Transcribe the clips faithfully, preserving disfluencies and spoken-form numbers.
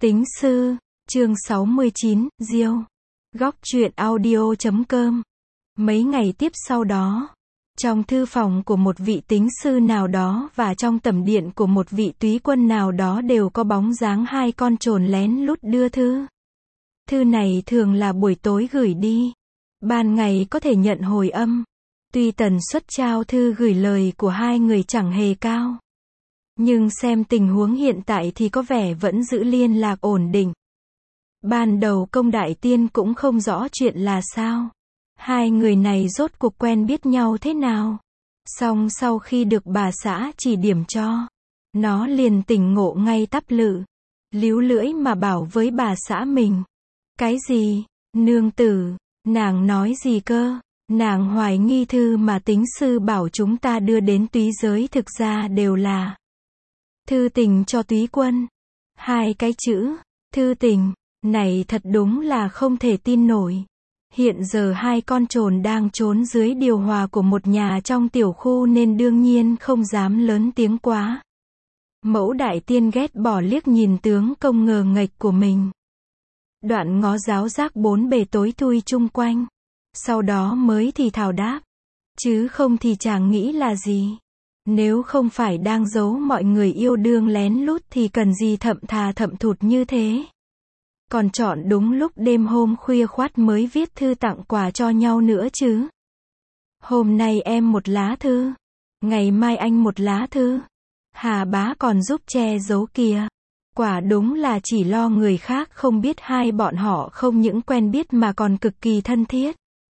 Tính sư, chương sáu mươi chín, Diêu. Góc truyện audio chấm com. Mấy ngày tiếp sau đó, trong thư phòng của một vị tính sư nào đó và trong tẩm điện của một vị túy quân nào đó đều có bóng dáng hai con trồn lén lút đưa thư. Thư này thường là buổi tối gửi đi, ban ngày có thể nhận hồi âm. Tuy tần suất trao thư gửi lời của hai người chẳng hề cao, nhưng xem tình huống hiện tại thì có vẻ vẫn giữ liên lạc ổn định. Ban đầu Công Đại Tiên cũng không rõ chuyện là sao. Hai người này rốt cuộc quen biết nhau thế nào. Song sau khi được bà xã chỉ điểm cho, nó liền tỉnh ngộ ngay tắp lự. Líu lưỡi mà bảo với bà xã mình. Cái gì? Nương tử, nàng nói gì cơ? Nàng hoài nghi thư mà tính sư bảo chúng ta đưa đến túy giới thực ra đều là thư tình cho túy quân. Hai cái chữ, thư tình, này thật đúng là không thể tin nổi. Hiện giờ hai con trồn đang trốn dưới điều hòa của một nhà trong tiểu khu nên đương nhiên không dám lớn tiếng quá. Mẫu Đại Tiên ghét bỏ liếc nhìn tướng công ngờ nghệch của mình. Đoạn ngó giáo giác bốn bề tối thui chung quanh. Sau đó mới thì thào đáp. Chứ không thì chàng nghĩ là gì? Nếu không phải đang giấu mọi người yêu đương lén lút thì cần gì thậm thà thậm thụt như thế? Còn chọn đúng lúc đêm hôm khuya khoắt mới viết thư tặng quà cho nhau nữa chứ. Hôm nay em một lá thư, ngày mai anh một lá thư. Hà bá còn giúp che giấu kìa. Quả đúng là chỉ lo người khác không biết hai bọn họ không những quen biết mà còn cực kỳ thân thiết.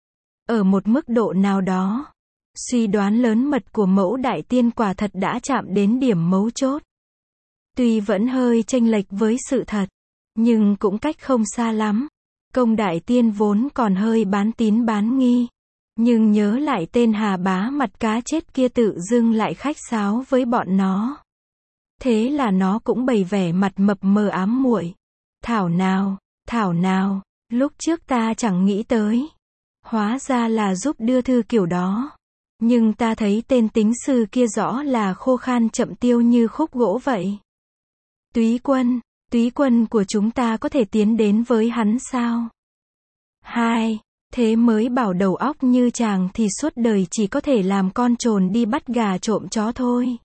Ở một mức độ nào đó, suy đoán lớn mật của Mẫu Đại Tiên quả thật đã chạm đến điểm mấu chốt. Tuy vẫn hơi chênh lệch với sự thật, nhưng cũng cách không xa lắm. Công Đại Tiên vốn còn hơi bán tín bán nghi, nhưng nhớ lại tên Hà bá mặt cá chết kia tự dưng lại khách sáo với bọn nó. Thế là nó cũng bày vẻ mặt mập mờ ám muội. Thảo nào, thảo nào, lúc trước ta chẳng nghĩ tới. Hóa ra là giúp đưa thư kiểu đó. Nhưng ta thấy tên tính sư kia rõ là khô khan chậm tiêu như khúc gỗ vậy. Túy quân, túy quân của chúng ta có thể tiến đến với hắn sao? Hai, thế mới bảo đầu óc như chàng thì suốt đời chỉ có thể làm con trồn đi bắt gà trộm chó thôi.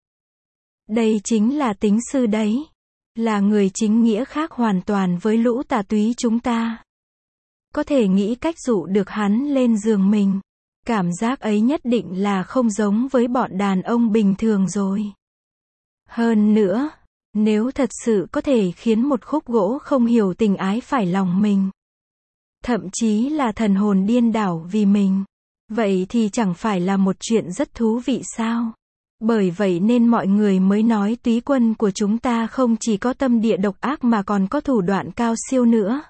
Đây chính là tính sư đấy. Là người chính nghĩa khác hoàn toàn với lũ tà túy chúng ta. Có thể nghĩ cách dụ được hắn lên giường mình. Cảm giác ấy nhất định là không giống với bọn đàn ông bình thường rồi. Hơn nữa, nếu thật sự có thể khiến một khúc gỗ không hiểu tình ái phải lòng mình, thậm chí là thần hồn điên đảo vì mình, vậy thì chẳng phải là một chuyện rất thú vị sao? Bởi vậy nên mọi người mới nói túy quân của chúng ta không chỉ có tâm địa độc ác mà còn có thủ đoạn cao siêu nữa.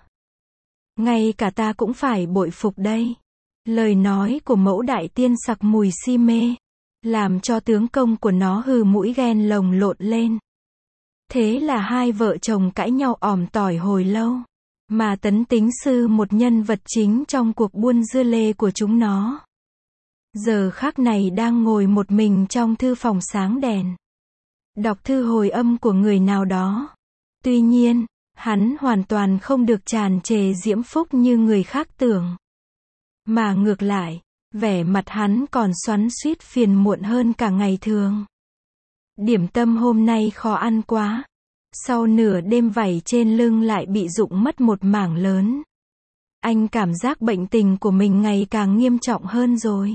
Ngay cả ta cũng phải bội phục đây. Lời nói của Mẫu Đại Tiên sặc mùi si mê, làm cho tướng công của nó hừ mũi ghen lồng lộn lên. Thế là hai vợ chồng cãi nhau òm tỏi hồi lâu. Mà Tấn tính sư một nhân vật chính trong cuộc buôn dưa lê của chúng nó, giờ khắc này đang ngồi một mình trong thư phòng sáng đèn, đọc thư hồi âm của người nào đó. Tuy nhiên, hắn hoàn toàn không được tràn trề diễm phúc như người khác tưởng. Mà ngược lại, vẻ mặt hắn còn xoắn xuýt phiền muộn hơn cả ngày thường. Điểm tâm hôm nay khó ăn quá. Sau nửa đêm vảy trên lưng lại bị rụng mất một mảng lớn. Anh cảm giác bệnh tình của mình ngày càng nghiêm trọng hơn rồi.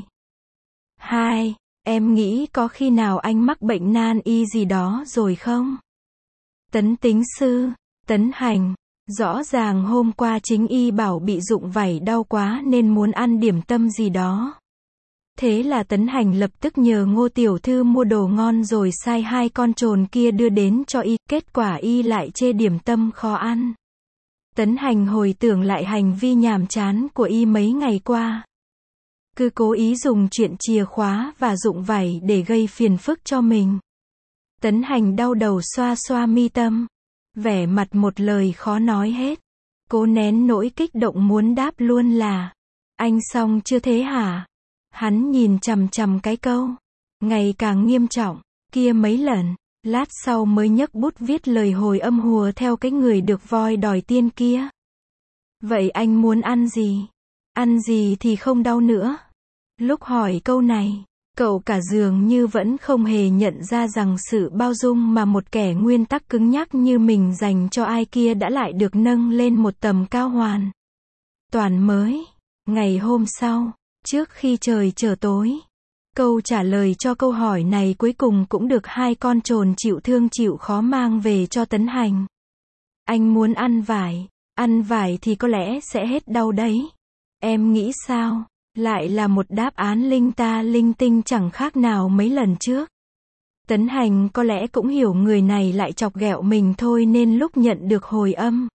Hai, em nghĩ có khi nào anh mắc bệnh nan y gì đó rồi không? Tấn tính sư, Tấn Hành, rõ ràng hôm qua chính y bảo bị rụng vảy đau quá nên muốn ăn điểm tâm gì đó. Thế là Tấn Hành lập tức nhờ Ngô tiểu thư mua đồ ngon rồi sai hai con trồn kia đưa đến cho y, kết quả y lại chê điểm tâm khó ăn. Tấn Hành hồi tưởng lại hành vi nhàm chán của y mấy ngày qua. Cứ cố ý dùng chuyện chìa khóa và rụng vảy để gây phiền phức cho mình. Tấn Hành đau đầu xoa xoa mi tâm, vẻ mặt một lời khó nói hết. Cố nén nỗi kích động muốn đáp luôn là, anh xong chưa thế hả? Hắn nhìn chằm chằm cái câu, ngày càng nghiêm trọng, kia mấy lần, Lát sau mới nhấc bút viết lời hồi âm hùa theo cái người được voi đòi tiên kia. Vậy anh muốn ăn gì? Ăn gì thì không đau nữa. Lúc hỏi câu này, cậu cả dường như vẫn không hề nhận ra rằng sự bao dung mà một kẻ nguyên tắc cứng nhắc như mình dành cho ai kia đã lại được nâng lên một tầm cao hoàn toàn mới. Ngày hôm sau, trước khi trời trở tối, câu trả lời cho câu hỏi này cuối cùng cũng được hai con trồn chịu thương chịu khó mang về cho Tấn Hành. Anh muốn ăn vải, ăn vải thì có lẽ sẽ hết đau đấy. Em nghĩ sao? Lại là một đáp án linh ta linh tinh chẳng khác nào mấy lần trước. Tấn Hành có lẽ cũng hiểu người này lại chọc ghẹo mình thôi nên lúc nhận được hồi âm,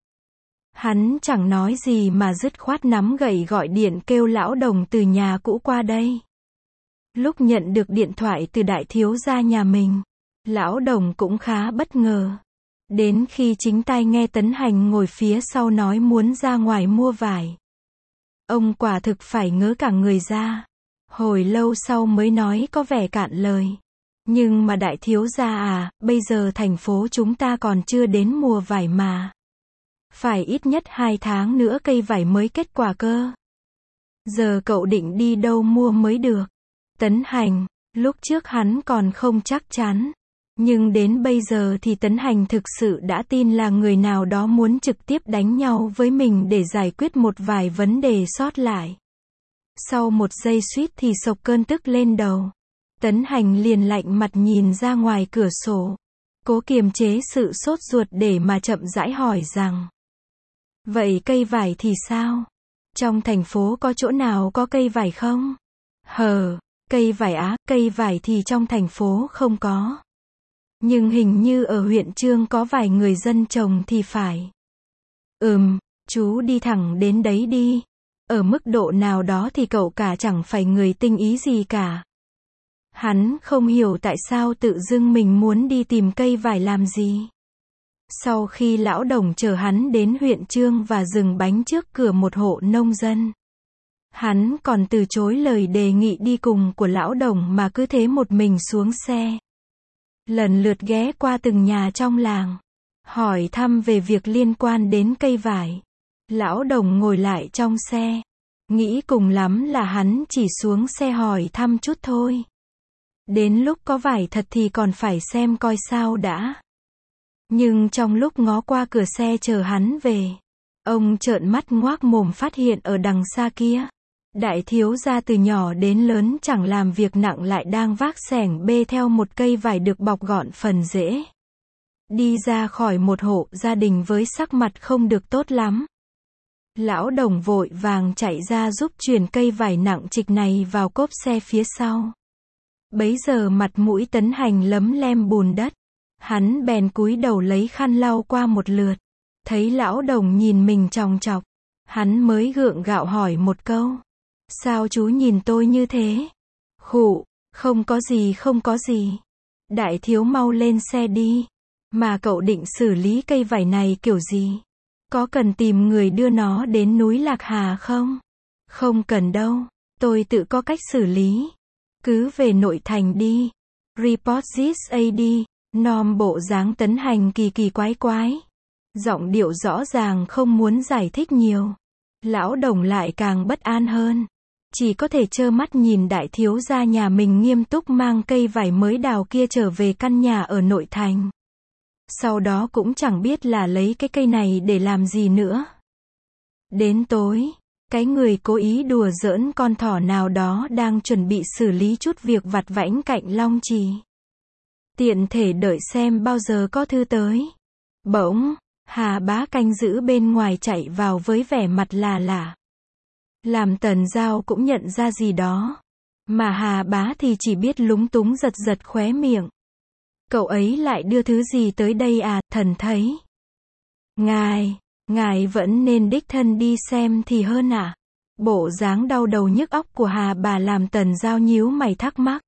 hắn chẳng nói gì mà dứt khoát nắm gậy gọi điện kêu lão Đồng từ nhà cũ qua đây. Lúc nhận được điện thoại từ đại thiếu gia nhà mình, lão Đồng cũng khá bất ngờ. Đến khi chính tai nghe Tấn Hành ngồi phía sau nói muốn ra ngoài mua vải, ông quả thực phải ngớ cả người ra. Hồi lâu sau mới nói có vẻ cạn lời. Nhưng mà đại thiếu gia à, bây giờ thành phố chúng ta còn chưa đến mùa vải mà. Phải ít nhất hai tháng nữa cây vải mới kết quả cơ. Giờ cậu định đi đâu mua mới được? Tấn Hành, lúc trước hắn còn không chắc chắn. Nhưng đến bây giờ thì Tấn Hành thực sự đã tin là người nào đó muốn trực tiếp đánh nhau với mình để giải quyết một vài vấn đề sót lại. Sau một giây suýt thì sộc cơn tức lên đầu. Tấn Hành liền lạnh mặt nhìn ra ngoài cửa sổ, cố kiềm chế sự sốt ruột để mà chậm rãi hỏi rằng: vậy cây vải thì sao? Trong thành phố có chỗ nào có cây vải không? Hờ, cây vải á, cây vải thì trong thành phố không có. Nhưng hình như ở huyện Chương có vài người dân trồng thì phải. Ừm, chú đi thẳng đến đấy đi. Ở mức độ nào đó thì cậu cả chẳng phải người tinh ý gì cả. Hắn không hiểu tại sao tự dưng mình muốn đi tìm cây vải làm gì. Sau khi lão Đồng chờ hắn đến huyện Chương và dừng bánh trước cửa một hộ nông dân, hắn còn từ chối lời đề nghị đi cùng của lão Đồng mà cứ thế một mình xuống xe. Lần lượt ghé qua từng nhà trong làng, hỏi thăm về việc liên quan đến cây vải. Lão Đồng ngồi lại trong xe, nghĩ cùng lắm là hắn chỉ xuống xe hỏi thăm chút thôi. Đến lúc có vải thật thì còn phải xem coi sao đã. Nhưng trong lúc ngó qua cửa xe chờ hắn về, ông trợn mắt ngoác mồm phát hiện ở đằng xa kia, đại thiếu gia từ nhỏ đến lớn chẳng làm việc nặng lại đang vác xẻng bê theo một cây vải được bọc gọn phần rễ. Đi ra khỏi một hộ gia đình với sắc mặt không được tốt lắm. Lão Đồng vội vàng chạy ra giúp chuyển cây vải nặng trịch này vào cốp xe phía sau. Bấy giờ mặt mũi Tấn Hành lấm lem bùn đất. Hắn bèn cúi đầu lấy khăn lau qua một lượt. Thấy lão Đồng nhìn mình chòng chọc, hắn mới gượng gạo hỏi một câu: sao chú nhìn tôi như thế? Khụ, không có gì không có gì. Đại thiếu mau lên xe đi. Mà cậu định xử lý cây vải này kiểu gì? Có cần tìm người đưa nó đến núi Lạc Hà không? Không cần đâu, tôi tự có cách xử lý. Cứ về nội thành đi. Report this a đi. Nom bộ dáng Tấn Hành kỳ kỳ quái quái. Giọng điệu rõ ràng không muốn giải thích nhiều. Lão Đồng lại càng bất an hơn. Chỉ có thể trơ mắt nhìn đại thiếu gia nhà mình nghiêm túc mang cây vải mới đào kia trở về căn nhà ở nội thành. Sau đó cũng chẳng biết là lấy cái cây này để làm gì nữa. Đến tối, cái người cố ý đùa giỡn con thỏ nào đó đang chuẩn bị xử lý chút việc vặt vãnh cạnh Long Trì. Tiện thể đợi xem bao giờ có thư tới. Bỗng, Hà Bá canh giữ bên ngoài chạy vào với vẻ mặt là lạ. Làm Tần Giao cũng nhận ra gì đó. Mà Hà Bá thì chỉ biết lúng túng giật giật khóe miệng. Cậu ấy lại đưa thứ gì tới đây à, thần thấy? Ngài, ngài vẫn nên đích thân đi xem thì hơn à? Bộ dáng đau đầu nhức óc của Hà bà làm Tần Giao nhíu mày thắc mắc.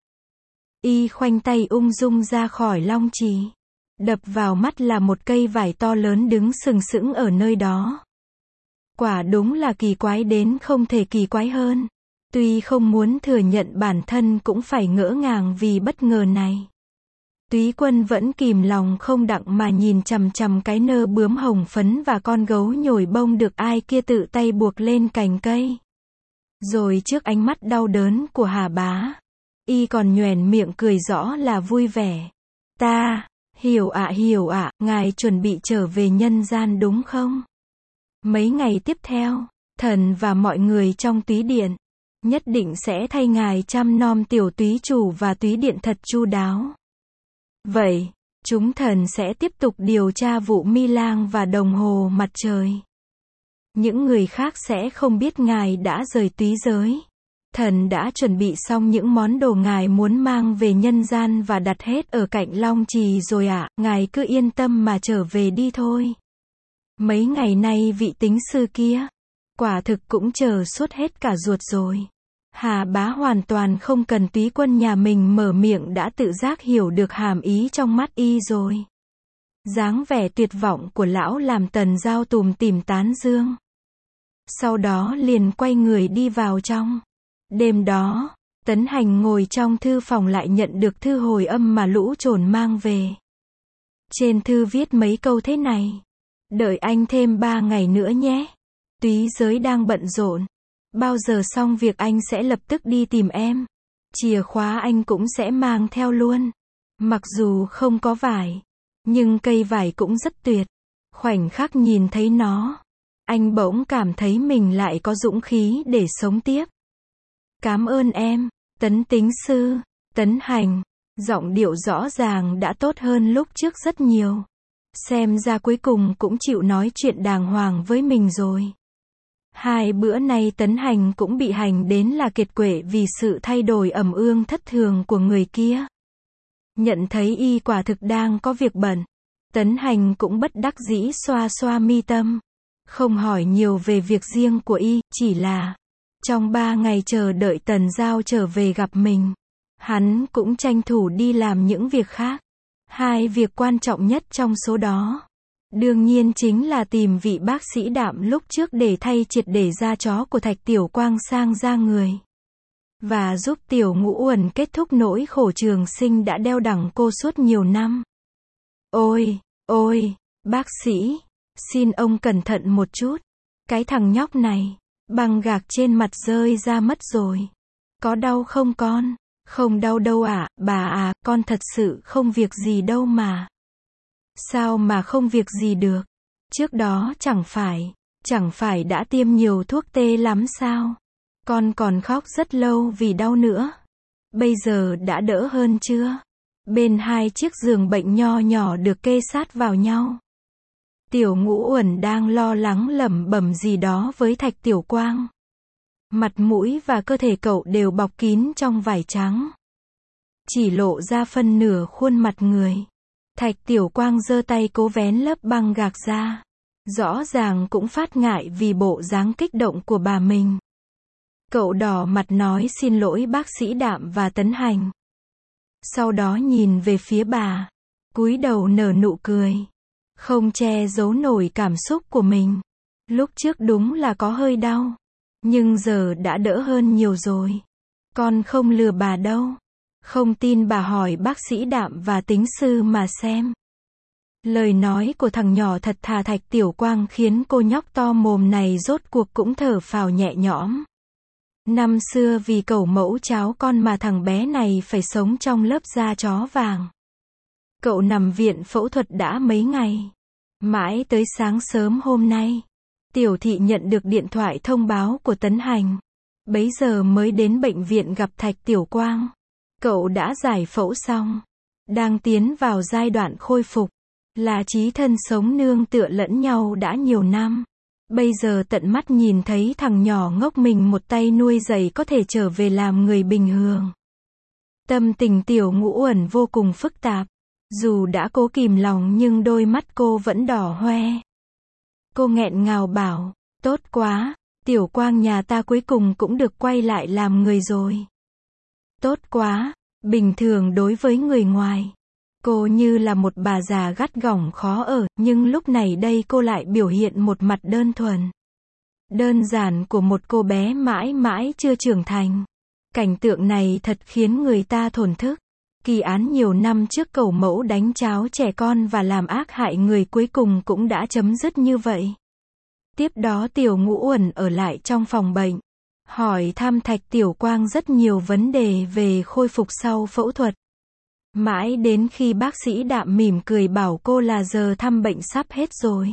Y khoanh tay ung dung ra khỏi Long Trì. Đập vào mắt là một cây vải to lớn đứng sừng sững ở nơi đó. Quả đúng là kỳ quái đến không thể kỳ quái hơn. Tuy không muốn thừa nhận bản thân cũng phải ngỡ ngàng vì bất ngờ này. Túy Quân vẫn kìm lòng không đặng mà nhìn chằm chằm cái nơ bướm hồng phấn và con gấu nhồi bông được ai kia tự tay buộc lên cành cây. Rồi trước ánh mắt đau đớn của Hà Bá, y còn nhoẻn miệng cười rõ là vui vẻ. Ta, hiểu ạ hiểu ạ, ngài chuẩn bị trở về nhân gian đúng không? Mấy ngày tiếp theo, thần và mọi người trong túy điện nhất định sẽ thay ngài chăm nom tiểu túy chủ và túy điện thật chu đáo. Vậy, chúng thần sẽ tiếp tục điều tra vụ Mi Lang và đồng hồ mặt trời. Những người khác sẽ không biết ngài đã rời túy giới. Thần đã chuẩn bị xong những món đồ ngài muốn mang về nhân gian và đặt hết ở cạnh Long Trì rồi ạ, à, ngài cứ yên tâm mà trở về đi thôi. Mấy ngày nay vị tính sư kia, quả thực cũng chờ suốt hết cả ruột rồi. Hà Bá hoàn toàn không cần Túy Quân nhà mình mở miệng đã tự giác hiểu được hàm ý trong mắt y rồi. Dáng vẻ tuyệt vọng của lão làm Tần Giao tủm tỉm tán dương. Sau đó liền quay người đi vào trong. Đêm đó, Tấn Hành ngồi trong thư phòng lại nhận được thư hồi âm mà Lũ Chồn mang về. Trên thư viết mấy câu thế này: đợi anh thêm ba ngày nữa nhé. Túy giới đang bận rộn. Bao giờ xong việc anh sẽ lập tức đi tìm em. Chìa khóa anh cũng sẽ mang theo luôn. Mặc dù không có vải, nhưng cây vải cũng rất tuyệt. Khoảnh khắc nhìn thấy nó, anh bỗng cảm thấy mình lại có dũng khí để sống tiếp. Cảm ơn em, Tấn tính sư. Tấn Hành, giọng điệu rõ ràng đã tốt hơn lúc trước rất nhiều. Xem ra cuối cùng cũng chịu nói chuyện đàng hoàng với mình rồi. Hai bữa nay Tấn Hành cũng bị hành đến là kiệt quệ vì sự thay đổi ầm ương thất thường của người kia. Nhận thấy y quả thực đang có việc bận, Tấn Hành cũng bất đắc dĩ xoa xoa mi tâm. Không hỏi nhiều về việc riêng của y, chỉ là trong ba ngày chờ đợi Tần Giao trở về gặp mình, hắn cũng tranh thủ đi làm những việc khác. Hai việc quan trọng nhất trong số đó, đương nhiên chính là tìm vị bác sĩ Đạm lúc trước để thay triệt để da chó của Thạch Tiểu Quang sang da người. Và giúp Tiểu Ngũ Uẩn kết thúc nỗi khổ trường sinh đã đeo đẳng cô suốt nhiều năm. Ôi, ôi, bác sĩ, xin ông cẩn thận một chút. Cái thằng nhóc này, băng gạc trên mặt rơi ra mất rồi. Có đau không con? Không đau đâu ạ, à, bà à, con thật sự không việc gì đâu mà. Sao mà không việc gì được? Trước đó chẳng phải, chẳng phải đã tiêm nhiều thuốc tê lắm sao? Con còn khóc rất lâu vì đau nữa. Bây giờ đã đỡ hơn chưa? Bên hai chiếc giường bệnh nho nhỏ được kê sát vào nhau. Tiểu Ngũ Uẩn đang lo lắng lẩm bẩm gì đó với Thạch Tiểu Quang. Mặt mũi và cơ thể cậu đều bọc kín trong vải trắng, chỉ lộ ra phân nửa khuôn mặt người. Thạch Tiểu Quang giơ tay cố vén lớp băng gạc ra. Rõ ràng cũng phát ngại vì bộ dáng kích động của bà mình. Cậu đỏ mặt nói xin lỗi bác sĩ Đạm và Tấn Hành. Sau đó nhìn về phía bà, cúi đầu nở nụ cười, không che giấu nổi cảm xúc của mình. Lúc trước đúng là có hơi đau, nhưng giờ đã đỡ hơn nhiều rồi. Con không lừa bà đâu. Không tin bà hỏi bác sĩ Đạm và tính sư mà xem. Lời nói của thằng nhỏ thật thà Thạch Tiểu Quang khiến cô nhóc to mồm này rốt cuộc cũng thở phào nhẹ nhõm. Năm xưa vì cẩu mẫu cháu con mà thằng bé này phải sống trong lớp da chó vàng. Cậu nằm viện phẫu thuật đã mấy ngày. Mãi tới sáng sớm hôm nay, Tiểu Thị nhận được điện thoại thông báo của Tấn Hành. Bấy giờ mới đến bệnh viện gặp Thạch Tiểu Quang. Cậu đã giải phẫu xong, đang tiến vào giai đoạn khôi phục, là chí thân sống nương tựa lẫn nhau đã nhiều năm. Bây giờ tận mắt nhìn thấy thằng nhỏ ngốc mình một tay nuôi dạy có thể trở về làm người bình thường. Tâm tình Tiểu Ngũ Uẩn vô cùng phức tạp. Dù đã cố kìm lòng nhưng đôi mắt cô vẫn đỏ hoe. Cô nghẹn ngào bảo, tốt quá, Tiểu Quang nhà ta cuối cùng cũng được quay lại làm người rồi. Tốt quá, bình thường đối với người ngoài, cô như là một bà già gắt gỏng khó ở, nhưng lúc này đây cô lại biểu hiện một mặt đơn thuần, đơn giản của một cô bé mãi mãi chưa trưởng thành. Cảnh tượng này thật khiến người ta thổn thức. Kỳ án nhiều năm trước cẩu mẫu đánh cháo trẻ con và làm ác hại người cuối cùng cũng đã chấm dứt như vậy. Tiếp đó Tiểu Ngũ Uẩn ở lại trong phòng bệnh, hỏi thăm Thạch Tiểu Quang rất nhiều vấn đề về khôi phục sau phẫu thuật. Mãi đến khi bác sĩ Đạm mỉm cười bảo cô là giờ thăm bệnh sắp hết rồi,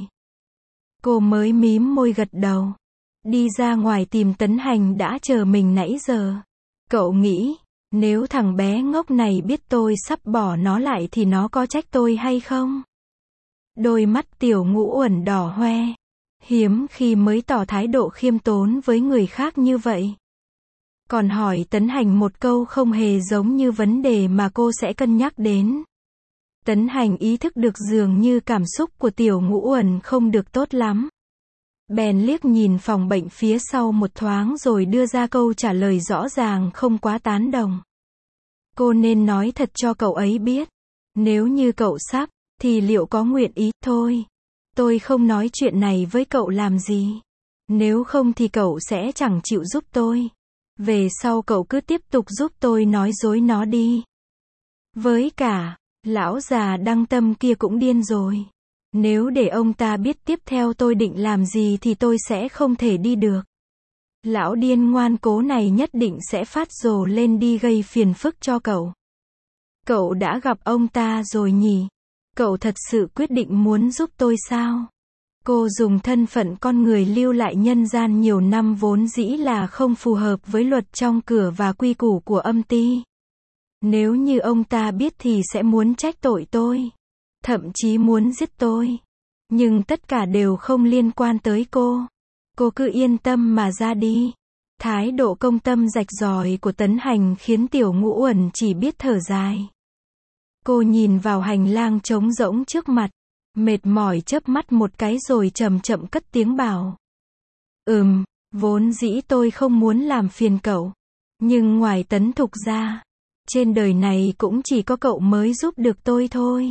cô mới mím môi gật đầu. Đi ra ngoài tìm Tấn Hành đã chờ mình nãy giờ. Cậu nghĩ, nếu thằng bé ngốc này biết tôi sắp bỏ nó lại thì nó có trách tôi hay không? Đôi mắt Tiểu Ngũ Uẩn đỏ hoe. Hiếm khi mới tỏ thái độ khiêm tốn với người khác như vậy. Còn hỏi Tấn Hành một câu không hề giống như vấn đề mà cô sẽ cân nhắc đến. Tấn Hành ý thức được dường như cảm xúc của Tiểu Ngũ Uẩn không được tốt lắm. Bèn liếc nhìn phòng bệnh phía sau một thoáng rồi đưa ra câu trả lời rõ ràng không quá tán đồng. Cô nên nói thật cho cậu ấy biết. Nếu như cậu sắp, thì liệu có nguyện ý? Thôi, tôi không nói chuyện này với cậu làm gì. Nếu không thì cậu sẽ chẳng chịu giúp tôi. Về sau cậu cứ tiếp tục giúp tôi nói dối nó đi. Với cả, lão già Đăng Tâm kia cũng điên rồi. Nếu để ông ta biết tiếp theo tôi định làm gì thì tôi sẽ không thể đi được. Lão điên ngoan cố này nhất định sẽ phát rồ lên đi gây phiền phức cho cậu. Cậu đã gặp ông ta rồi nhỉ? Cậu thật sự quyết định muốn giúp tôi sao? Cô dùng thân phận con người lưu lại nhân gian nhiều năm vốn dĩ là không phù hợp với luật trong cửa và quy củ của âm ty. Nếu như ông ta biết thì sẽ muốn trách tội tôi. Thậm chí muốn giết tôi. Nhưng tất cả đều không liên quan tới cô. Cô cứ yên tâm mà ra đi. Thái độ công tâm rạch ròi của Tấn Hành khiến Tiểu Ngũ Uẩn chỉ biết thở dài. Cô nhìn vào hành lang trống rỗng trước mặt, mệt mỏi chớp mắt một cái rồi chậm chậm cất tiếng bảo. Ừm, vốn dĩ tôi không muốn làm phiền cậu. Nhưng ngoài Tấn Thục ra, trên đời này cũng chỉ có cậu mới giúp được tôi thôi.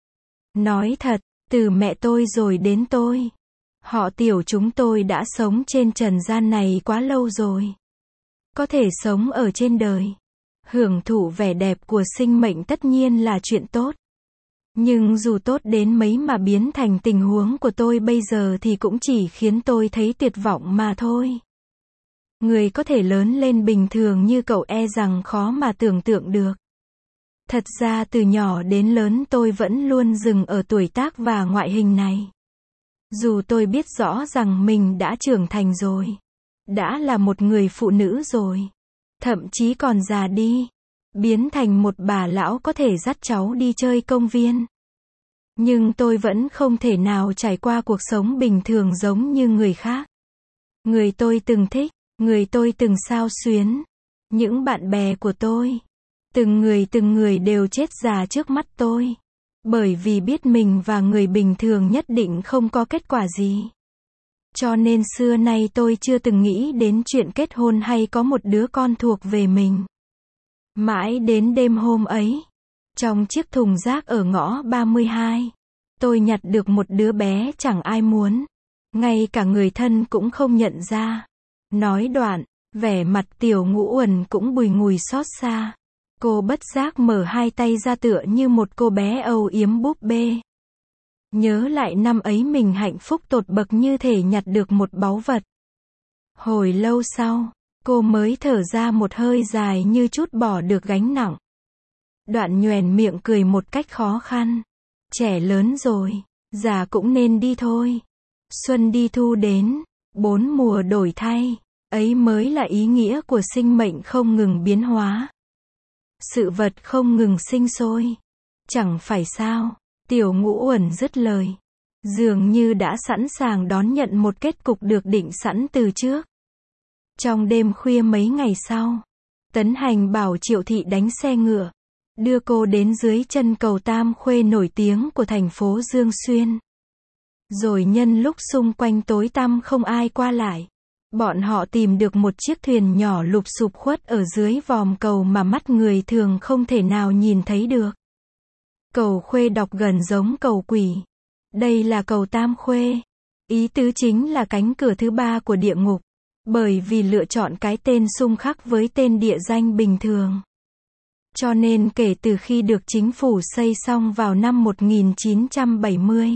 Nói thật, từ mẹ tôi rồi đến tôi, họ Tiểu chúng tôi đã sống trên trần gian này quá lâu rồi. Có thể sống ở trên đời, hưởng thụ vẻ đẹp của sinh mệnh tất nhiên là chuyện tốt. Nhưng dù tốt đến mấy mà biến thành tình huống của tôi bây giờ thì cũng chỉ khiến tôi thấy tuyệt vọng mà thôi. Người có thể lớn lên bình thường như cậu e rằng khó mà tưởng tượng được. Thật ra từ nhỏ đến lớn tôi vẫn luôn dừng ở tuổi tác và ngoại hình này. Dù tôi biết rõ rằng mình đã trưởng thành rồi, đã là một người phụ nữ rồi, thậm chí còn già đi, biến thành một bà lão có thể dắt cháu đi chơi công viên. Nhưng tôi vẫn không thể nào trải qua cuộc sống bình thường giống như người khác. Người tôi từng thích, người tôi từng xao xuyến, những bạn bè của tôi, từng người từng người đều chết già trước mắt tôi. Bởi vì biết mình và người bình thường nhất định không có kết quả gì. Cho nên xưa nay tôi chưa từng nghĩ đến chuyện kết hôn hay có một đứa con thuộc về mình. Mãi đến đêm hôm ấy, trong chiếc thùng rác ở ngõ ba mươi hai, tôi nhặt được một đứa bé chẳng ai muốn. Ngay cả người thân cũng không nhận ra. Nói đoạn, vẻ mặt Tiểu Ngũ Uẩn cũng bùi ngùi xót xa. Cô bất giác mở hai tay ra tựa như một cô bé âu yếm búp bê. Nhớ lại năm ấy mình hạnh phúc tột bậc như thể nhặt được một báu vật. Hồi lâu sau, cô mới thở ra một hơi dài như trút bỏ được gánh nặng. Đoạn nhoẻn miệng cười một cách khó khăn. Trẻ lớn rồi, già cũng nên đi thôi. Xuân đi thu đến, bốn mùa đổi thay, ấy mới là ý nghĩa của sinh mệnh không ngừng biến hóa. Sự vật không ngừng sinh sôi. Chẳng phải sao? Tiểu Ngũ Uẩn dứt lời. Dường như đã sẵn sàng đón nhận một kết cục được định sẵn từ trước. Trong đêm khuya mấy ngày sau, Tấn Hành bảo Triệu Thị đánh xe ngựa, đưa cô đến dưới chân cầu Tam Khuê nổi tiếng của thành phố Dương Xuyên. Rồi nhân lúc xung quanh tối tăm không ai qua lại, bọn họ tìm được một chiếc thuyền nhỏ lụp xụp khuất ở dưới vòm cầu mà mắt người thường không thể nào nhìn thấy được. Cầu Khuê đọc gần giống cầu quỷ. Đây là cầu Tam Khuê. Ý tứ chính là cánh cửa thứ ba của địa ngục. Bởi vì lựa chọn cái tên xung khắc với tên địa danh bình thường. Cho nên kể từ khi được chính phủ xây xong vào năm một nghìn chín trăm bảy mươi,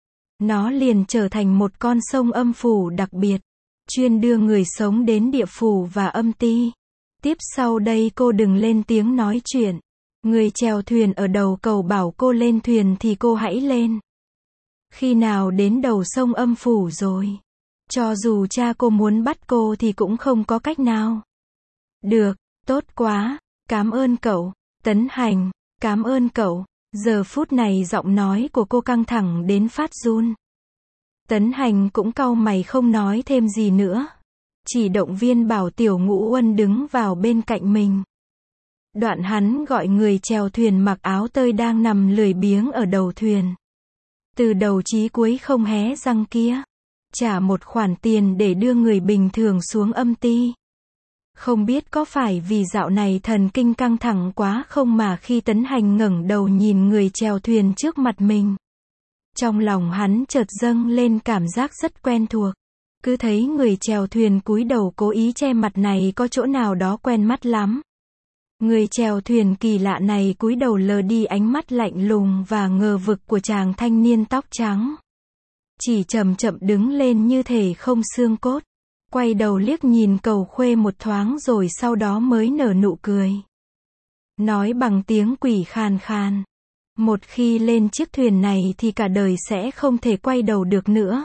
nó liền trở thành một con sông âm phủ đặc biệt, chuyên đưa người sống đến địa phủ và âm ti. Tiếp sau đây cô đừng lên tiếng nói chuyện. Người chèo thuyền ở đầu cầu bảo cô lên thuyền thì cô hãy lên. Khi nào đến đầu sông âm phủ rồi, cho dù cha cô muốn bắt cô thì cũng không có cách nào. Được, tốt quá, cảm ơn cậu, Tấn Hành, cảm ơn cậu. Giờ phút này giọng nói của cô căng thẳng đến phát run. Tấn Hành cũng cau mày không nói thêm gì nữa. Chỉ động viên bảo Tiểu Ngũ Uân đứng vào bên cạnh mình. Đoạn hắn gọi người chèo thuyền mặc áo tơi đang nằm lười biếng ở đầu thuyền. Từ đầu chí cuối không hé răng kia. Trả một khoản tiền để đưa người bình thường xuống âm ti. Không biết có phải vì dạo này thần kinh căng thẳng quá không mà khi Tấn Hành ngẩng đầu nhìn người chèo thuyền trước mặt mình. Trong lòng hắn chợt dâng lên cảm giác rất quen thuộc. Cứ thấy người chèo thuyền cúi đầu cố ý che mặt này có chỗ nào đó quen mắt lắm. Người chèo thuyền kỳ lạ này cúi đầu lờ đi ánh mắt lạnh lùng và ngờ vực của chàng thanh niên tóc trắng. Chỉ chậm chậm đứng lên như thể không xương cốt. Quay đầu liếc nhìn Cầu Khuê một thoáng rồi sau đó mới nở nụ cười. Nói bằng tiếng quỷ khàn khàn. Một khi lên chiếc thuyền này thì cả đời sẽ không thể quay đầu được nữa.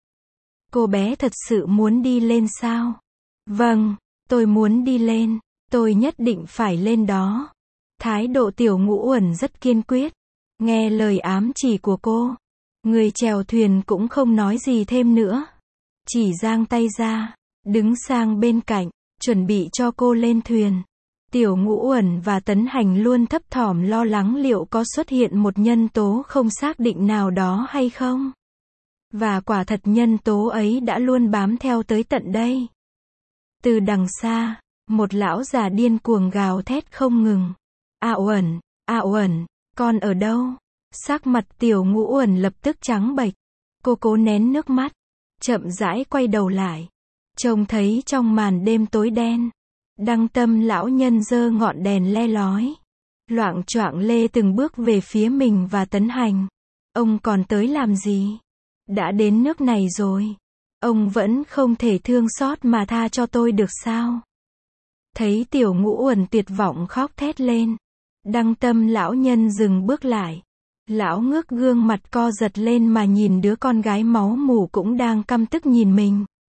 Cô bé thật sự muốn đi lên sao? Vâng, tôi muốn đi lên. Tôi nhất định phải lên đó. Thái độ Tiểu Ngũ Uẩn rất kiên quyết. Nghe lời ám chỉ của cô, người chèo thuyền cũng không nói gì thêm nữa. Chỉ giang tay ra, đứng sang bên cạnh, chuẩn bị cho cô lên thuyền. Tiểu Ngũ Uẩn và Tấn Hành luôn thấp thỏm lo lắng liệu có xuất hiện một nhân tố không xác định nào đó hay không. Và quả thật nhân tố ấy đã luôn bám theo tới tận đây. Từ đằng xa, một lão già điên cuồng gào thét không ngừng. A Uẩn, A Uẩn, con ở đâu? Sắc mặt Tiểu Ngũ Uẩn lập tức trắng bệch. Cô cố nén nước mắt, chậm rãi quay đầu lại. Trông thấy trong màn đêm tối đen, Đăng Tâm lão nhân giơ ngọn đèn le lói, loạng choạng lê từng bước về phía mình và Tấn Hành. Ông còn tới làm gì? Đã đến nước này rồi, ông vẫn không thể thương xót mà tha cho tôi được sao? Thấy Tiểu Ngũ Uẩn tuyệt vọng khóc thét lên, Đăng Tâm lão nhân dừng bước lại. Lão ngước gương mặt co giật lên mà nhìn đứa con gái máu mủ cũng đang căm tức nhìn mình.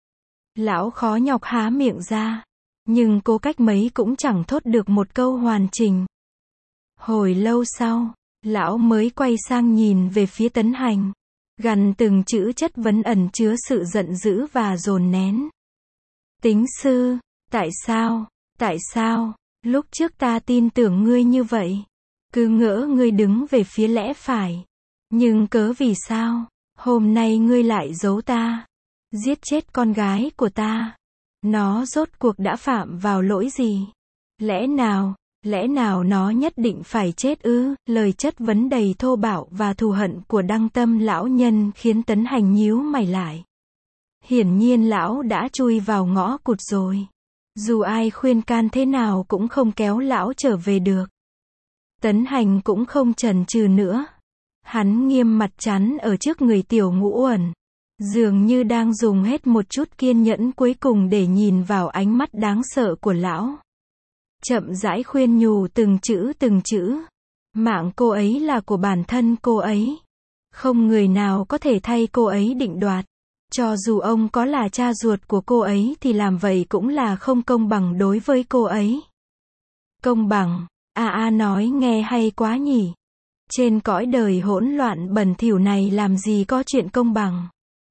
Lão khó nhọc há miệng ra, nhưng cố cách mấy cũng chẳng thốt được một câu hoàn chỉnh. Hồi lâu sau, lão mới quay sang nhìn về phía Tấn Hành, gằn từng chữ chất vấn ẩn chứa sự giận dữ và dồn nén. Tính sư, tại sao, tại sao, lúc trước ta tin tưởng ngươi như vậy, cứ ngỡ ngươi đứng về phía lẽ phải, nhưng cớ vì sao, hôm nay ngươi lại giấu ta, giết chết con gái của ta, nó rốt cuộc đã phạm vào lỗi gì? Lẽ nào, lẽ nào nó nhất định phải chết ư? Lời chất vấn đầy thô bạo và thù hận của Đăng Tâm lão nhân khiến Tấn Hành nhíu mày lại. Hiển nhiên lão đã chui vào ngõ cụt rồi. Dù ai khuyên can thế nào cũng không kéo lão trở về được. Tấn Hành cũng không chần chừ nữa. Hắn nghiêm mặt chắn ở trước người Tiểu Ngũ Uẩn, dường như đang dùng hết một chút kiên nhẫn cuối cùng để nhìn vào ánh mắt đáng sợ của lão. Chậm rãi khuyên nhủ từng chữ từng chữ. Mạng cô ấy là của bản thân cô ấy. Không người nào có thể thay cô ấy định đoạt. Cho dù ông có là cha ruột của cô ấy thì làm vậy cũng là không công bằng đối với cô ấy. Công bằng, a a nói nghe hay quá nhỉ. Trên cõi đời hỗn loạn bẩn thỉu này làm gì có chuyện công bằng.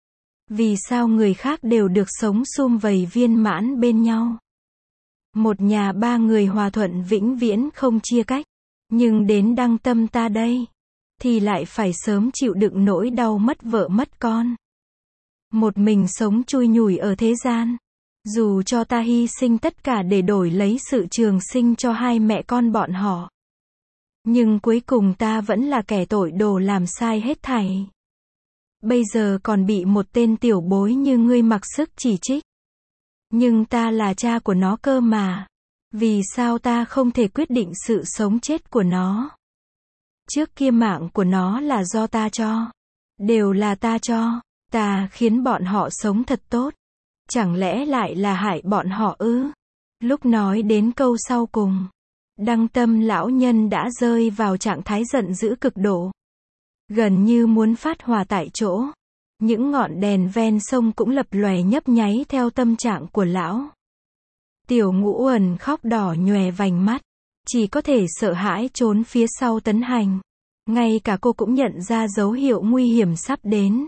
Vì sao người khác đều được sống sum vầy viên mãn bên nhau? Một nhà ba người hòa thuận vĩnh viễn không chia cách. Nhưng đến Đăng Tâm ta đây, thì lại phải sớm chịu đựng nỗi đau mất vợ mất con. Một mình sống chui nhủi ở thế gian. Dù cho ta hy sinh tất cả để đổi lấy sự trường sinh cho hai mẹ con bọn họ. Nhưng cuối cùng ta vẫn là kẻ tội đồ làm sai hết thảy. Bây giờ còn bị một tên tiểu bối như ngươi mặc sức chỉ trích. Nhưng ta là cha của nó cơ mà. Vì sao ta không thể quyết định sự sống chết của nó? Trước kia mạng của nó là do ta cho. Đều là ta cho. Ta khiến bọn họ sống thật tốt. Chẳng lẽ lại là hại bọn họ ư? Lúc nói đến câu sau cùng, Đăng Tâm lão nhân đã rơi vào trạng thái giận dữ cực độ. Gần như muốn phát hỏa tại chỗ. Những ngọn đèn ven sông cũng lập lòe nhấp nháy theo tâm trạng của lão. Tiểu Ngũ Uẩn khóc đỏ nhòe vành mắt. Chỉ có thể sợ hãi trốn phía sau Tấn Hành. Ngay cả cô cũng nhận ra dấu hiệu nguy hiểm sắp đến.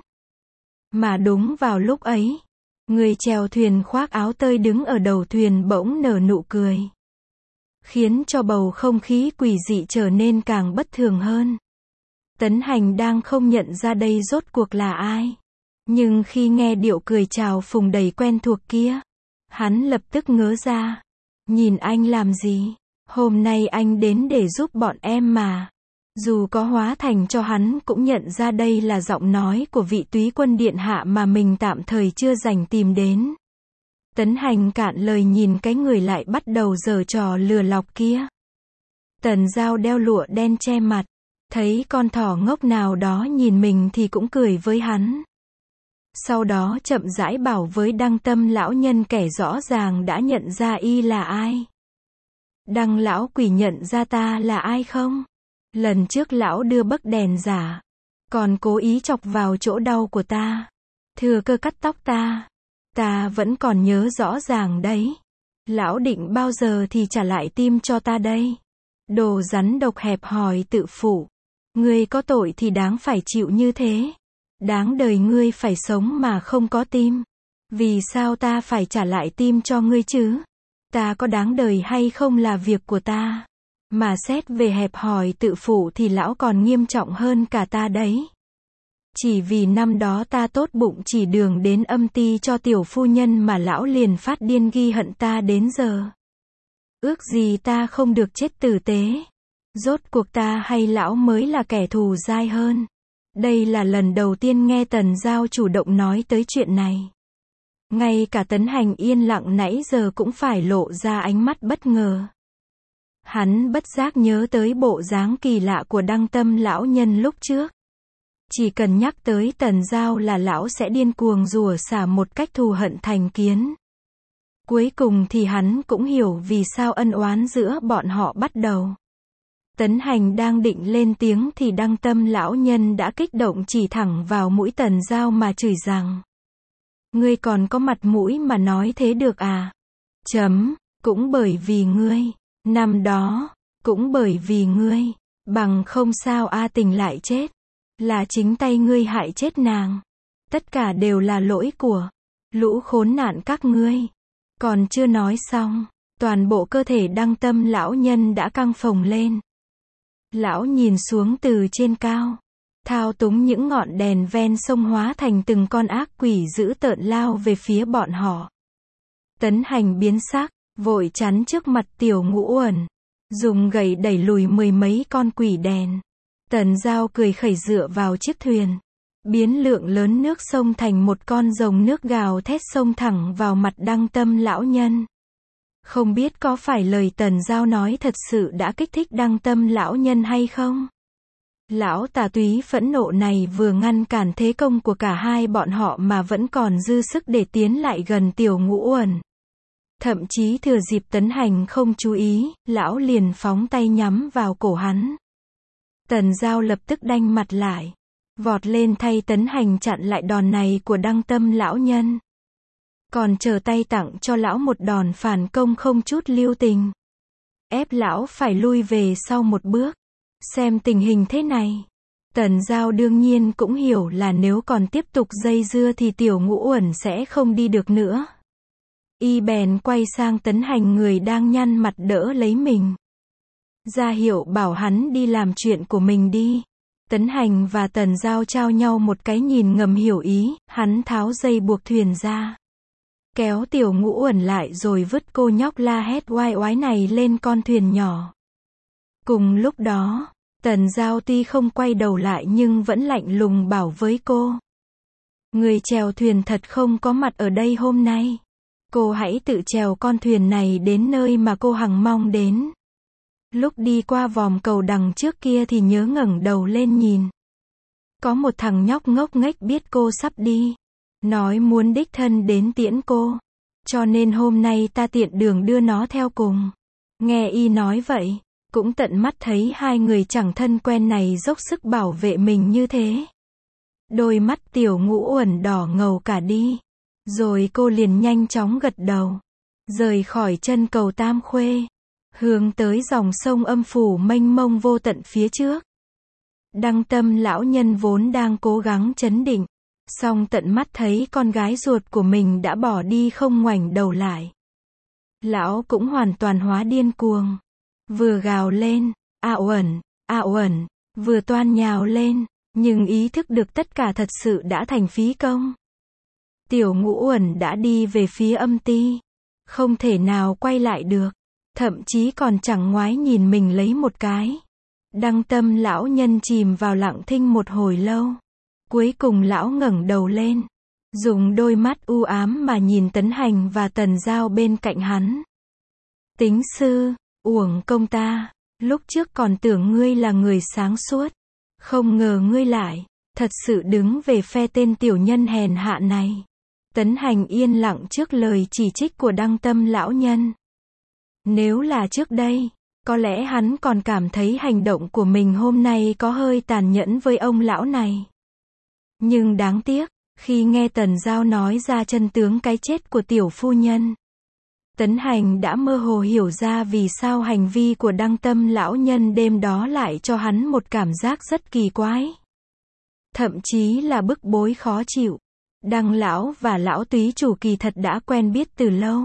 Mà đúng vào lúc ấy, người chèo thuyền khoác áo tơi đứng ở đầu thuyền bỗng nở nụ cười. Khiến cho bầu không khí quỷ dị trở nên càng bất thường hơn. Tấn Hành đang không nhận ra đây rốt cuộc là ai. Nhưng khi nghe điệu cười chào phùng đầy quen thuộc kia, hắn lập tức ngớ ra. Nhìn anh làm gì? Hôm nay anh đến để giúp bọn em mà. Dù có hóa thành cho hắn cũng nhận ra đây là giọng nói của vị túy quân điện hạ mà mình tạm thời chưa dành tìm đến. Tấn Hành cạn lời nhìn cái người lại bắt đầu giở trò lừa lọc kia. Tần Giao đeo lụa đen che mặt. Thấy con thỏ ngốc nào đó nhìn mình thì cũng cười với hắn. Sau đó chậm rãi bảo với Đăng Tâm lão nhân kẻ rõ ràng đã nhận ra y là ai. Đăng lão quỷ nhận ra ta là ai không? Lần trước lão đưa bấc đèn giả. Còn cố ý chọc vào chỗ đau của ta. Thừa cơ cắt tóc ta. Ta vẫn còn nhớ rõ ràng đấy. Lão định bao giờ thì trả lại tim cho ta đây? Đồ rắn độc hẹp hòi tự phụ. Ngươi có tội thì đáng phải chịu như thế. Đáng đời ngươi phải sống mà không có tim. Vì sao ta phải trả lại tim cho ngươi chứ? Ta có đáng đời hay không là việc của ta. Mà xét về hẹp hòi tự phụ thì lão còn nghiêm trọng hơn cả ta đấy. Chỉ vì năm đó ta tốt bụng chỉ đường đến âm ty cho tiểu phu nhân mà lão liền phát điên ghi hận ta đến giờ. Ước gì ta không được chết tử tế. Rốt cuộc ta hay lão mới là kẻ thù dai hơn. Đây là lần đầu tiên nghe Tần Giao chủ động nói tới chuyện này. Ngay cả Tấn Hành yên lặng nãy giờ cũng phải lộ ra ánh mắt bất ngờ. Hắn bất giác nhớ tới bộ dáng kỳ lạ của Đăng Tâm lão nhân lúc trước. Chỉ cần nhắc tới Tần Giao là lão sẽ điên cuồng rủa xả một cách thù hận thành kiến. Cuối cùng thì hắn cũng hiểu vì sao ân oán giữa bọn họ bắt đầu. Tấn Hành đang định lên tiếng thì Đăng Tâm lão nhân đã kích động chỉ thẳng vào mũi Tần Giao mà chửi rằng: Ngươi còn có mặt mũi mà nói thế được à? Chấm, cũng bởi vì ngươi, năm đó, cũng bởi vì ngươi, bằng không sao A Tình lại chết. Là chính tay ngươi hại chết nàng. Tất cả đều là lỗi của lũ khốn nạn các ngươi. Còn chưa nói xong, toàn bộ cơ thể Đăng Tâm lão nhân đã căng phồng lên. Lão nhìn xuống từ trên cao, thao túng những ngọn đèn ven sông hóa thành từng con ác quỷ dữ tợn lao về phía bọn họ. Tấn Hành biến sắc, vội chắn trước mặt Tiểu Ngũ Uẩn, dùng gậy đẩy lùi mười mấy con quỷ đèn. Tần Giao cười khẩy dựa vào chiếc thuyền, biến lượng lớn nước sông thành một con rồng nước gào thét xông thẳng vào mặt Đăng Tâm lão nhân. Không biết có phải lời Tần Giao nói thật sự đã kích thích Đăng Tâm lão nhân hay không? Lão tà túy phẫn nộ này vừa ngăn cản thế công của cả hai bọn họ mà vẫn còn dư sức để tiến lại gần Tiểu Ngũ Uẩn. Thậm chí thừa dịp Tấn Hành không chú ý, lão liền phóng tay nhắm vào cổ hắn. Tần Giao lập tức đanh mặt lại, vọt lên thay Tấn Hành chặn lại đòn này của Đăng Tâm lão nhân. Còn chờ tay tặng cho lão một đòn phản công không chút lưu tình. Ép lão phải lui về sau một bước. Xem tình hình thế này, Tần Giao đương nhiên cũng hiểu là nếu còn tiếp tục dây dưa thì Tiểu Ngũ Uẩn sẽ không đi được nữa. Y bèn quay sang Tấn Hành người đang nhăn mặt đỡ lấy mình. Ra hiệu bảo hắn đi làm chuyện của mình đi. Tấn Hành và Tần Giao trao nhau một cái nhìn ngầm hiểu ý, hắn tháo dây buộc thuyền ra. Kéo Tiểu Ngũ Uẩn lại rồi vứt cô nhóc la hét oai oái này lên con thuyền nhỏ. Cùng lúc đó, Tần Giao tuy không quay đầu lại nhưng vẫn lạnh lùng bảo với cô. Người chèo thuyền thật không có mặt ở đây hôm nay. Cô hãy tự chèo con thuyền này đến nơi mà cô hằng mong đến. Lúc đi qua vòm cầu đằng trước kia thì nhớ ngẩng đầu lên nhìn. Có một thằng nhóc ngốc nghếch biết cô sắp đi. Nói muốn đích thân đến tiễn cô. Cho nên hôm nay ta tiện đường đưa nó theo cùng. Nghe y nói vậy, cũng tận mắt thấy hai người chẳng thân quen này dốc sức bảo vệ mình như thế. Đôi mắt Tiểu Ngũ Uẩn đỏ ngầu cả đi. Rồi cô liền nhanh chóng gật đầu. Rời khỏi chân cầu Tam Khuê. Hướng tới dòng sông Âm Phủ mênh mông vô tận phía trước. Đăng Tâm lão nhân vốn đang cố gắng trấn định. Song tận mắt thấy con gái ruột của mình đã bỏ đi không ngoảnh đầu lại. Lão cũng hoàn toàn hóa điên cuồng. Vừa gào lên, "A Uẩn, A Uẩn", vừa toan nhào lên, nhưng ý thức được tất cả thật sự đã thành phí công. Tiểu Ngũ Uẩn đã đi về phía Âm Ti. Không thể nào quay lại được. Thậm chí còn chẳng ngoái nhìn mình lấy một cái. Đăng Tâm lão nhân chìm vào lặng thinh một hồi lâu. Cuối cùng lão ngẩng đầu lên. Dùng đôi mắt u ám mà nhìn Tấn Hành và Tần Giao bên cạnh hắn. "Tính sư, uổng công ta. Lúc trước còn tưởng ngươi là người sáng suốt. Không ngờ ngươi lại, thật sự đứng về phe tên tiểu nhân hèn hạ này." Tấn Hành yên lặng trước lời chỉ trích của Đăng Tâm lão nhân. Nếu là trước đây, có lẽ hắn còn cảm thấy hành động của mình hôm nay có hơi tàn nhẫn với ông lão này. Nhưng đáng tiếc, khi nghe Tần Giao nói ra chân tướng cái chết của tiểu phu nhân, Tấn Hành đã mơ hồ hiểu ra vì sao hành vi của Đăng Tâm lão nhân đêm đó lại cho hắn một cảm giác rất kỳ quái. Thậm chí là bức bối khó chịu. Đăng lão và lão túy chủ kỳ thật đã quen biết từ lâu.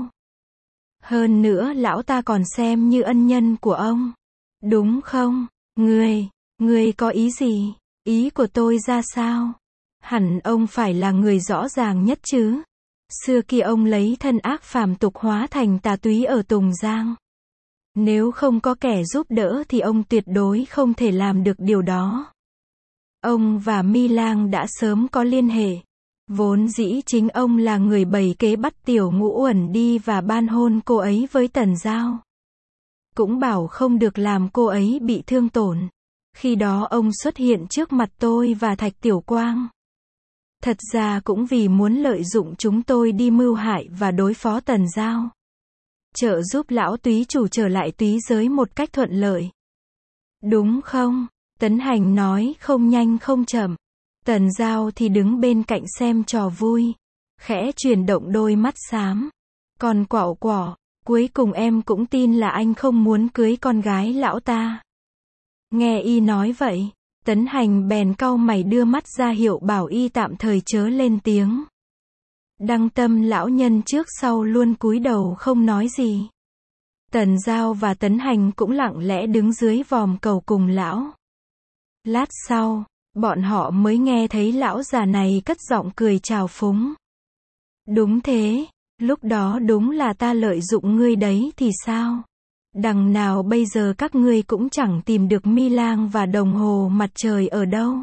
Hơn nữa lão ta còn xem như ân nhân của ông. Đúng không? Ngươi, ngươi có ý gì? Ý của tôi ra sao? Hẳn ông phải là người rõ ràng nhất chứ. Xưa kia ông lấy thân ác phàm tục hóa thành tà túy ở Tùng Giang. Nếu không có kẻ giúp đỡ thì ông tuyệt đối không thể làm được điều đó. Ông và Mi Lang đã sớm có liên hệ. Vốn dĩ chính ông là người bày kế bắt Tiểu Ngũ Uẩn đi và ban hôn cô ấy với Tần Giao. Cũng bảo không được làm cô ấy bị thương tổn. Khi đó ông xuất hiện trước mặt tôi và Thạch Tiểu Quang. Thật ra cũng vì muốn lợi dụng chúng tôi đi mưu hại và đối phó Tần Giao. Trợ giúp lão túy chủ trở lại túy giới một cách thuận lợi. Đúng không? Tấn Hành nói không nhanh không chậm. Tần Giao thì đứng bên cạnh xem trò vui. Khẽ chuyển động đôi mắt xám. Còn Quảo Quỏ, cuối cùng em cũng tin là anh không muốn cưới con gái lão ta. Nghe y nói vậy, Tấn Hành bèn cau mày đưa mắt ra hiệu bảo y tạm thời chớ lên tiếng. Đăng Tâm lão nhân trước sau luôn cúi đầu không nói gì. Tần Giao và Tấn Hành cũng lặng lẽ đứng dưới vòm cầu cùng lão. Lát sau, bọn họ mới nghe thấy lão già này cất giọng cười trào phúng. Đúng thế, lúc đó đúng là ta lợi dụng ngươi đấy thì sao? Đằng nào bây giờ các ngươi cũng chẳng tìm được Mi Lang và đồng hồ mặt trời ở đâu.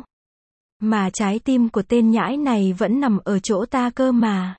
Mà trái tim của tên nhãi này vẫn nằm ở chỗ ta cơ mà.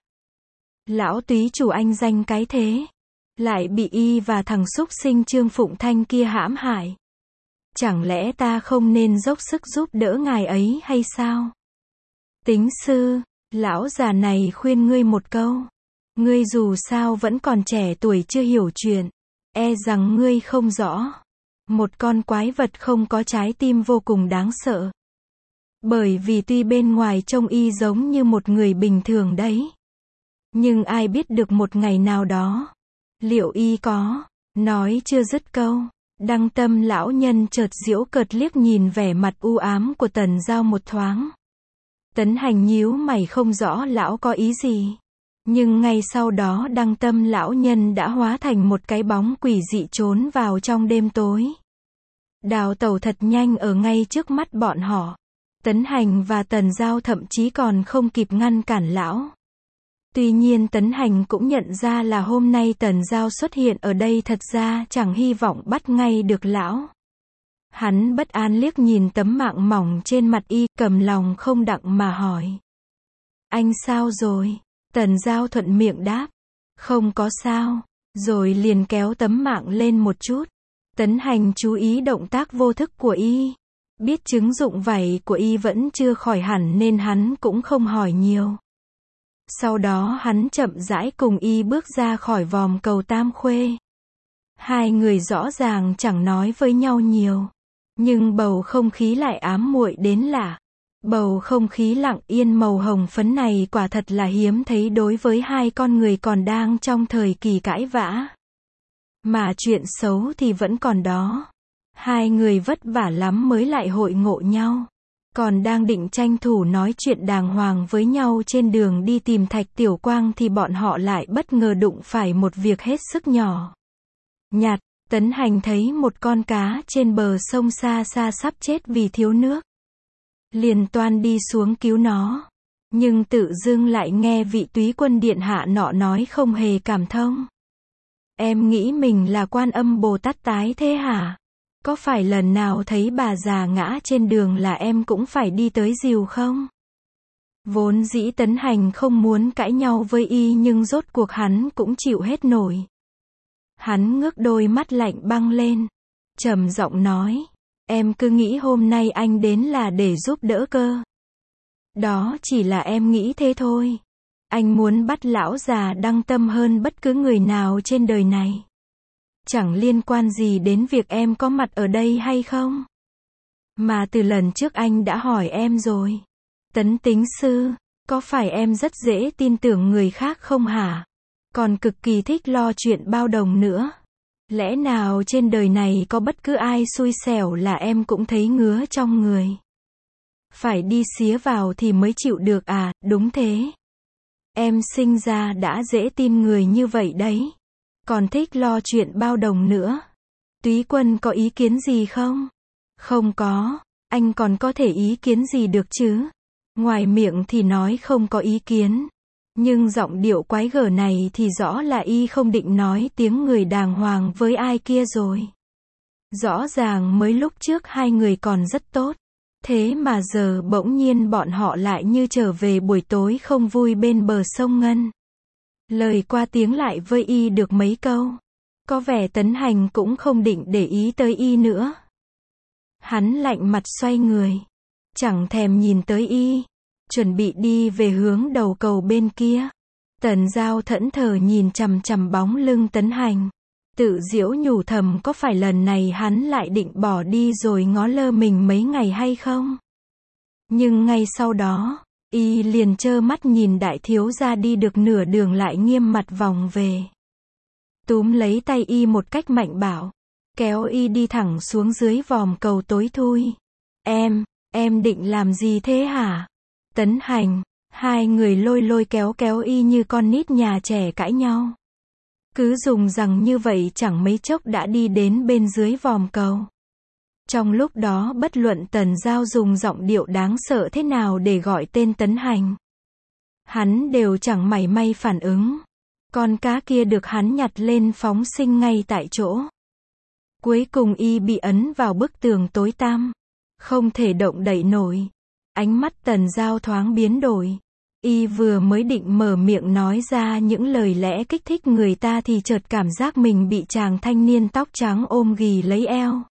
Lão túy chủ anh danh cái thế. Lại bị y và thằng xúc sinh Trương Phụng Thanh kia hãm hại. Chẳng lẽ ta không nên dốc sức giúp đỡ ngài ấy hay sao? Tính sư, lão già này khuyên ngươi một câu. Ngươi dù sao vẫn còn trẻ tuổi chưa hiểu chuyện. E rằng ngươi không rõ. Một con quái vật không có trái tim vô cùng đáng sợ. Bởi vì tuy bên ngoài trông y giống như một người bình thường đấy. Nhưng ai biết được một ngày nào đó. Liệu y có? Nói chưa dứt câu. Đăng Tâm lão nhân chợt giễu cợt liếc nhìn vẻ mặt u ám của Tần Giao một thoáng. Tấn Hành nhíu mày không rõ lão có ý gì. Nhưng ngay sau đó Đăng Tâm lão nhân đã hóa thành một cái bóng quỷ dị trốn vào trong đêm tối. Đào tẩu thật nhanh ở ngay trước mắt bọn họ. Tấn Hành và Tần Giao thậm chí còn không kịp ngăn cản lão. Tuy nhiên Tấn Hành cũng nhận ra là hôm nay Tần Giao xuất hiện ở đây thật ra chẳng hy vọng bắt ngay được lão. Hắn bất an liếc nhìn tấm mạng mỏng trên mặt y, cầm lòng không đặng mà hỏi. Anh sao rồi? Tần Giao thuận miệng đáp. Không có sao. Rồi liền kéo tấm mạng lên một chút. Tấn Hành chú ý động tác vô thức của y. Biết chứng dụng vảy của y vẫn chưa khỏi hẳn nên hắn cũng không hỏi nhiều. Sau đó hắn chậm rãi cùng y bước ra khỏi vòm cầu Tam Khuê. Hai người rõ ràng chẳng nói với nhau nhiều. Nhưng bầu không khí lại ám muội đến lạ. Bầu không khí lặng yên màu hồng phấn này quả thật là hiếm thấy đối với hai con người còn đang trong thời kỳ cãi vã. Mà chuyện xấu thì vẫn còn đó. Hai người vất vả lắm mới lại hội ngộ nhau. Còn đang định tranh thủ nói chuyện đàng hoàng với nhau trên đường đi tìm Thạch Tiểu Quang thì bọn họ lại bất ngờ đụng phải một việc hết sức nhỏ nhặt. Tấn Hành thấy một con cá trên bờ sông xa xa sắp chết vì thiếu nước. Liền toan đi xuống cứu nó. Nhưng tự dưng lại nghe vị túy quân điện hạ nọ nói không hề cảm thông. Em nghĩ mình là Quan Âm Bồ Tát tái thế hả? Có phải lần nào thấy bà già ngã trên đường là em cũng phải đi tới dìu không? Vốn dĩ Tấn Hành không muốn cãi nhau với y nhưng rốt cuộc hắn cũng chịu hết nổi. Hắn ngước đôi mắt lạnh băng lên. Trầm giọng nói. Em cứ nghĩ hôm nay anh đến là để giúp đỡ cơ. Đó chỉ là em nghĩ thế thôi. Anh muốn bắt lão già Đăng Tâm hơn bất cứ người nào trên đời này. Chẳng liên quan gì đến việc em có mặt ở đây hay không. Mà từ lần trước anh đã hỏi em rồi. Tấn tính sư, có phải em rất dễ tin tưởng người khác không hả? Còn cực kỳ thích lo chuyện bao đồng nữa. Lẽ nào trên đời này có bất cứ ai xui xẻo là em cũng thấy ngứa trong người? Phải đi xía vào thì mới chịu được à? Đúng thế. Em sinh ra đã dễ tin người như vậy đấy. Còn thích lo chuyện bao đồng nữa. Túy Quân có ý kiến gì không? Không có. Anh còn có thể ý kiến gì được chứ? Ngoài miệng thì nói không có ý kiến. Nhưng giọng điệu quái gở này thì rõ là y không định nói tiếng người đàng hoàng với ai kia rồi. Rõ ràng mới lúc trước hai người còn rất tốt. Thế mà giờ bỗng nhiên bọn họ lại như trở về buổi tối không vui bên bờ sông Ngân. Lời qua tiếng lại với y được mấy câu. Có vẻ Tấn Hành cũng không định để ý tới y nữa. Hắn lạnh mặt xoay người. Chẳng thèm nhìn tới y. Chuẩn bị đi về hướng đầu cầu bên kia. Tần Giao thẫn thờ nhìn chằm chằm bóng lưng Tấn Hành. Tự giễu nhủ thầm có phải lần này hắn lại định bỏ đi rồi ngó lơ mình mấy ngày hay không? Nhưng ngay sau đó, y liền trơ mắt nhìn đại thiếu gia đi được nửa đường lại nghiêm mặt vòng về. Túm lấy tay y một cách mạnh bạo. Kéo y đi thẳng xuống dưới vòm cầu tối thui. Em, em định làm gì thế hả? Tấn Hành, hai người lôi lôi kéo kéo y như con nít nhà trẻ cãi nhau. Cứ dùng rằng như vậy chẳng mấy chốc đã đi đến bên dưới vòm cầu. Trong lúc đó bất luận Tần Giao dùng giọng điệu đáng sợ thế nào để gọi tên Tấn Hành. Hắn đều chẳng mảy may phản ứng. Con cá kia được hắn nhặt lên phóng sinh ngay tại chỗ. Cuối cùng y bị ấn vào bức tường tối tăm. Không thể động đậy nổi. Ánh mắt Tần Giao thoáng biến đổi. Y vừa mới định mở miệng nói ra những lời lẽ kích thích người ta thì chợt cảm giác mình bị chàng thanh niên tóc trắng ôm ghì lấy eo.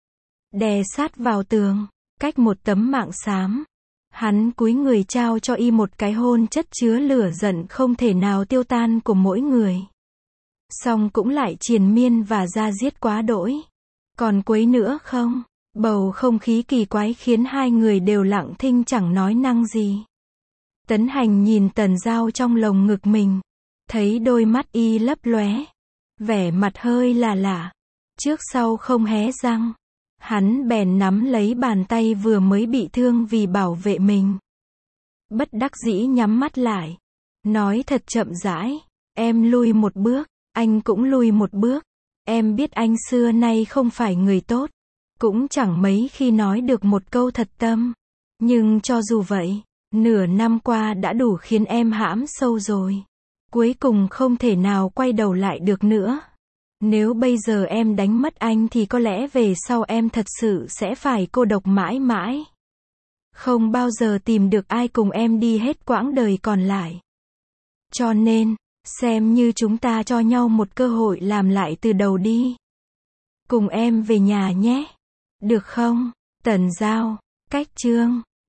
Đè sát vào tường, cách một tấm mạng xám. Hắn cúi người trao cho y một cái hôn chất chứa lửa giận không thể nào tiêu tan của mỗi người. Xong cũng lại triền miên và ra diết quá đỗi. Còn quấy nữa không? Bầu không khí kỳ quái khiến hai người đều lặng thinh chẳng nói năng gì. Tấn Hành nhìn Tần Giao trong lồng ngực mình. Thấy đôi mắt y lấp lóe. Vẻ mặt hơi là lạ. Trước sau không hé răng. Hắn bèn nắm lấy bàn tay vừa mới bị thương vì bảo vệ mình. Bất đắc dĩ nhắm mắt lại. Nói thật chậm rãi. Em lui một bước. Anh cũng lui một bước. Em biết anh xưa nay không phải người tốt. Cũng chẳng mấy khi nói được một câu thật tâm. Nhưng cho dù vậy, nửa năm qua đã đủ khiến em hãm sâu rồi. Cuối cùng không thể nào quay đầu lại được nữa. Nếu bây giờ em đánh mất anh thì có lẽ về sau em thật sự sẽ phải cô độc mãi mãi. Không bao giờ tìm được ai cùng em đi hết quãng đời còn lại. Cho nên, Xem như chúng ta cho nhau một cơ hội làm lại từ đầu đi. Cùng em về nhà nhé. Được không? Tần Giao. Cách chương